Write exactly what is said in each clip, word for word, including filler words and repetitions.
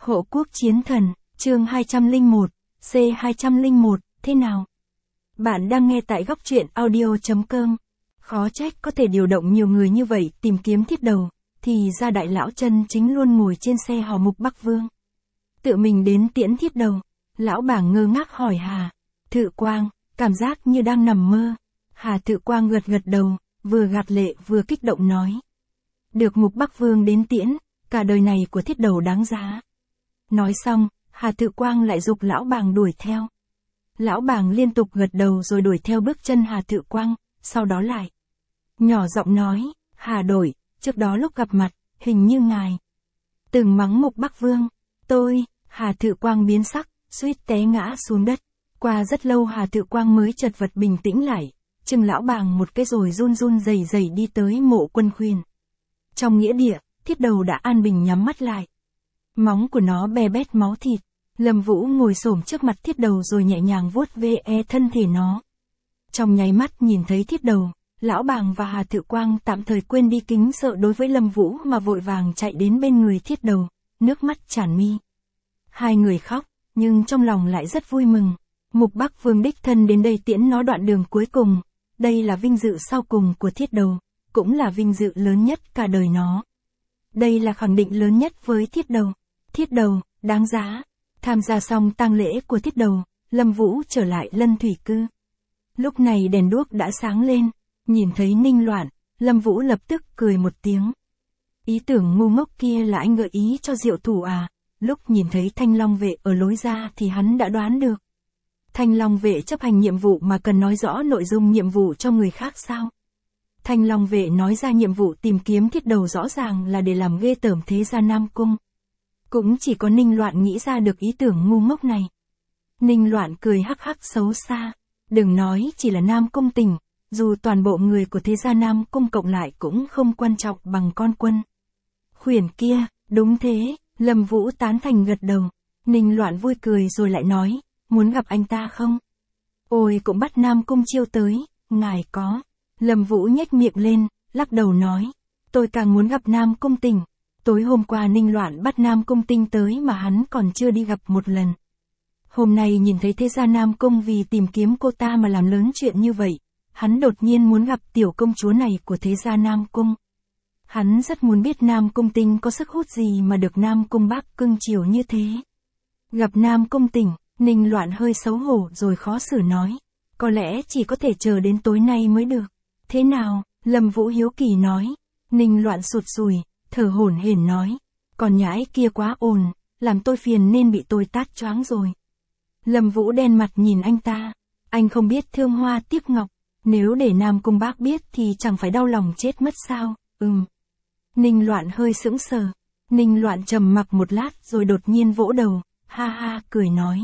Hộ quốc chiến thần, chương hai trăm lẻ một, C hai trăm lẻ một, thế nào? Bạn đang nghe tại góc truyện audio.com. Khó trách có thể điều động nhiều người như vậy tìm kiếm thiết đầu, thì ra đại lão chân chính luôn ngồi trên xe hò mục Bắc Vương. Tự mình đến tiễn thiết đầu, lão bảng ngơ ngác hỏi Hà Thự Quang, cảm giác như đang nằm mơ. Hà Thự Quang gật gật đầu, vừa gạt lệ vừa kích động nói. Được mục Bắc Vương đến tiễn, cả đời này của thiết đầu đáng giá. Nói xong, Hà Thự Quang lại giục lão bàng đuổi theo. Lão bàng liên tục gật đầu rồi đuổi theo bước chân Hà Thự Quang, sau đó lại nhỏ giọng nói, Hà đổi, trước đó lúc gặp mặt, hình như ngài từng mắng mục Bắc Vương. Tôi, Hà Thự Quang biến sắc, suýt té ngã xuống đất. Qua rất lâu Hà Thự Quang mới chật vật bình tĩnh lại, chừng lão bàng một cái rồi run run rẩy rẩy đi tới Mộ Quân Khuyên. Trong nghĩa địa, thiết đầu đã an bình nhắm mắt lại. Móng của nó bè bét máu thịt. Lâm Vũ ngồi xổm trước mặt thiết đầu rồi nhẹ nhàng vuốt ve thân thể nó. Trong nháy mắt nhìn thấy thiết đầu, lão bàng và Hà Thự Quang tạm thời quên đi kính sợ đối với Lâm Vũ mà vội vàng chạy đến bên người thiết đầu, nước mắt tràn mi. Hai người khóc, nhưng trong lòng lại rất vui mừng. Mục Bắc Vương đích thân đến đây tiễn nó đoạn đường cuối cùng. Đây là vinh dự sau cùng của thiết đầu, cũng là vinh dự lớn nhất cả đời nó. Đây là khẳng định lớn nhất với thiết đầu. Thiết đầu, đáng giá. Tham gia xong tang lễ của thiết đầu, Lâm Vũ trở lại Lân Thủy Cư. Lúc này đèn đuốc đã sáng lên, nhìn thấy Ninh Loạn, Lâm Vũ lập tức cười một tiếng. Ý tưởng ngu ngốc kia là anh gợi ý cho Diệu Thủ à? Lúc nhìn thấy Thanh Long Vệ ở lối ra thì hắn đã đoán được. Thanh Long Vệ chấp hành nhiệm vụ mà cần nói rõ nội dung nhiệm vụ cho người khác sao? Thanh Long Vệ nói ra nhiệm vụ tìm kiếm thiết đầu rõ ràng là để làm ghê tởm thế gia Nam Cung. Cũng chỉ có Ninh Loạn nghĩ ra được ý tưởng ngu ngốc này. Ninh Loạn cười hắc hắc xấu xa. Đừng nói chỉ là Nam Cung Tình, dù toàn bộ người của thế gia Nam Cung cộng lại cũng không quan trọng bằng con Quân Khuyển kia. Đúng thế, Lâm Vũ tán thành gật đầu. Ninh Loạn vui cười rồi lại nói, muốn gặp anh ta không? Ôi cũng bắt Nam Cung Chiêu tới, ngài có. Lâm Vũ nhếch miệng lên, lắc đầu nói, tôi càng muốn gặp Nam Cung Tình. Tối hôm qua Ninh Loạn bắt Nam Cung Tinh tới mà hắn còn chưa đi gặp một lần. Hôm nay nhìn thấy thế gia Nam Cung vì tìm kiếm cô ta mà làm lớn chuyện như vậy, hắn đột nhiên muốn gặp tiểu công chúa này của thế gia Nam Cung. Hắn rất muốn biết Nam Cung Tinh có sức hút gì mà được Nam Cung Bác cưng chiều như thế. Gặp Nam Cung Tình, Ninh Loạn hơi xấu hổ rồi khó xử nói, có lẽ chỉ có thể chờ đến tối nay mới được. Thế nào? Lâm Vũ hiếu kỳ nói. Ninh Loạn sụt sùi, thở hổn hển nói, còn nhãi kia quá ồn, làm tôi phiền nên bị tôi tát choáng rồi. Lâm Vũ đen mặt nhìn anh ta, anh không biết thương hoa tiếc ngọc, nếu để Nam Cung Bác biết thì chẳng phải đau lòng chết mất sao? Ừm. Ninh Loạn hơi sững sờ. Ninh Loạn trầm mặc một lát rồi đột nhiên vỗ đầu, ha ha cười nói.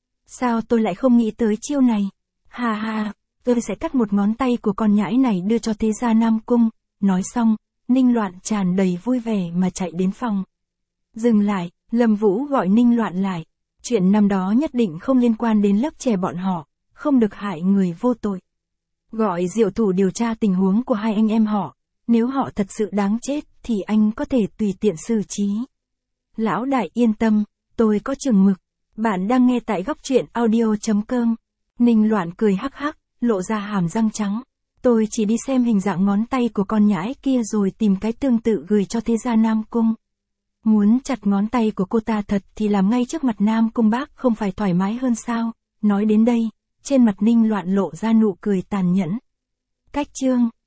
Sao tôi lại không nghĩ tới chiêu này? Ha ha, tôi sẽ cắt một ngón tay của con nhãi này đưa cho thế gia Nam Cung. Nói xong, Ninh Loạn tràn đầy vui vẻ mà chạy đến phòng. Dừng lại, Lâm Vũ gọi Ninh Loạn lại. Chuyện năm đó nhất định không liên quan đến lớp trẻ bọn họ, không được hại người vô tội. Gọi Diệu Thủ điều tra tình huống của hai anh em họ, nếu họ thật sự đáng chết thì anh có thể tùy tiện xử trí. Lão đại yên tâm, tôi có chừng mực. Bạn đang nghe tại góc truyện audio.com. Ninh Loạn cười hắc hắc, lộ ra hàm răng trắng. Tôi chỉ đi xem hình dạng ngón tay của con nhãi kia rồi tìm cái tương tự gửi cho thế gia Nam Cung. Muốn chặt ngón tay của cô ta thật thì làm ngay trước mặt Nam Cung Bác không phải thoải mái hơn sao? Nói đến đây, trên mặt Ninh Loạn lộ ra nụ cười tàn nhẫn. Cách chương